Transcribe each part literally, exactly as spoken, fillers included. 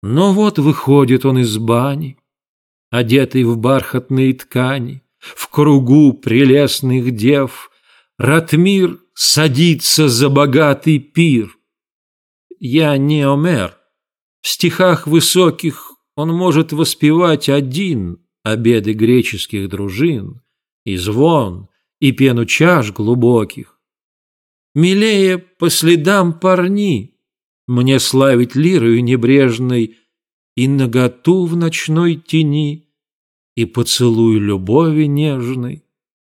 Но вот выходит он из бани, одетый в бархатные ткани, в кругу прелестных дев. Ратмир садится за богатый пир. Я не Омер. В стихах высоких он может воспевать один обеды греческих дружин, и звон, и пену чаш глубоких. Милее по следам парни мне славить лирою небрежной и наготу в ночной тени, и поцелуй любови нежной.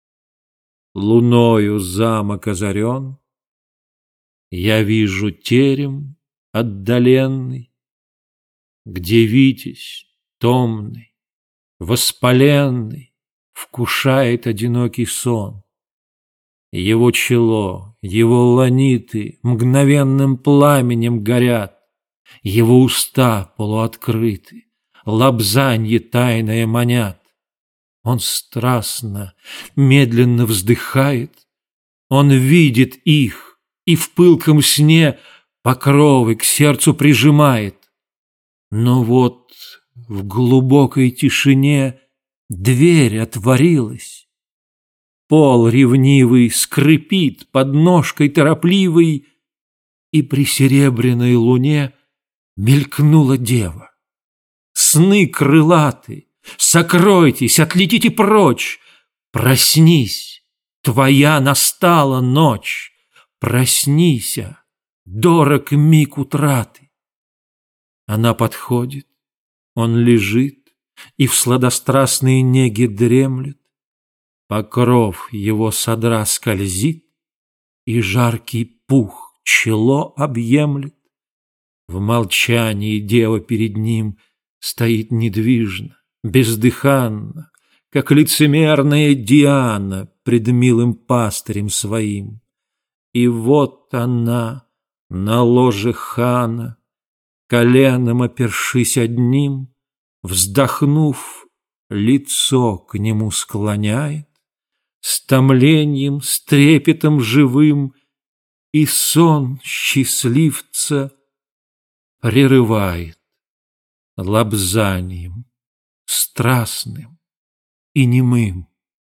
Луною замок озарен, я вижу терем отдаленный, где Витязь томный, воспаленный вкушает одинокий сон. Его чело, его ланиты мгновенным пламенем горят, его уста полуоткрыты, лобзанье тайное манят. Он страстно, медленно вздыхает, он видит их и в пылком сне покровы к сердцу прижимает. Но вот в глубокой тишине дверь отворилась. Пол ревнивый скрипит под ножкой торопливой, и при серебряной луне мелькнула дева. Сны крылаты, сокройтесь, отлетите прочь. Проснись, твоя настала ночь. Проснися, дорог миг утраты. Она подходит, он лежит и в сладострастной неге дремлет. Покров его содра скользит, и жаркий пух чело объемлет. В молчании дева перед ним стоит недвижно, бездыханно, как лицемерная Диана пред милым пастырем своим. И вот она на ложе хана, коленом опершись одним, вздохнув, лицо к нему склоняет, с томлением, с трепетом живым, и сон счастливца прерывает лобзанием страстным и немым.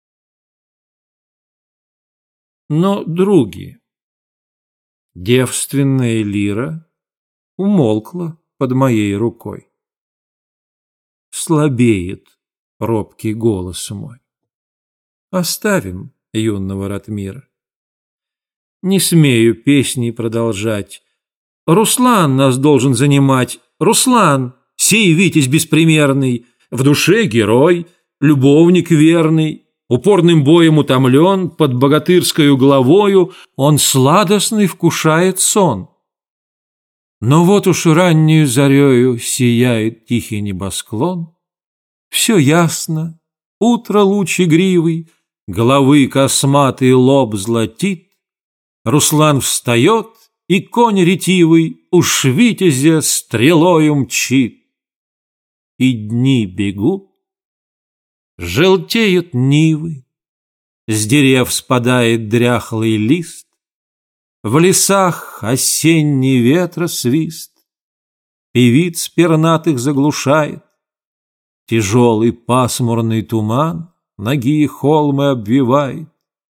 Но, други, девственная лира умолкла под моей рукой. Слабеет робкий голос мой. Оставим юного Ратмира. Не смею песни продолжать. Руслан нас должен занимать. Руслан, сей Витязь беспримерный, в душе герой, любовник верный, упорным боем утомлен, под богатырскою главою он сладостный вкушает сон. Но вот уж раннюю зарею сияет тихий небосклон. Все ясно, утро луч игривый, головы косматый лоб золотит. Руслан встает, и конь ретивый уж Витязя стрелою мчит. И дни бегут, желтеют нивы, с дерев спадает дряхлый лист, в лесах осенний ветра свист, певиц пернатых заглушает, тяжелый пасмурный туман ноги и холмы обвивает.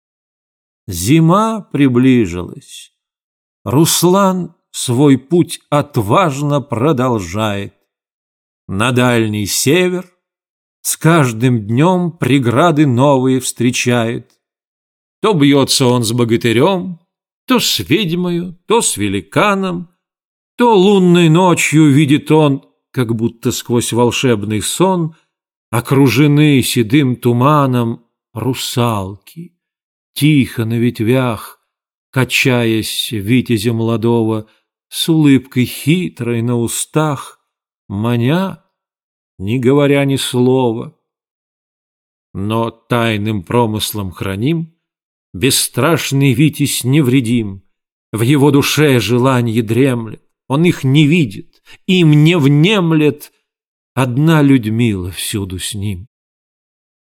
Зима приближилась, Руслан свой путь отважно продолжает. На дальний север с каждым днем преграды новые встречает. То бьется он с богатырем, то с ведьмою, то с великаном, то лунной ночью видит он, как будто сквозь волшебный сон, окружены седым туманом русалки, тихо на ветвях, качаясь витязя молодого, с улыбкой хитрой на устах, манят, не говоря ни слова. Но тайным промыслом храним, бесстрашный Витязь невредим, в его душе желанье дремлет, он их не видит, им не внемлет, одна Людмила всюду с ним.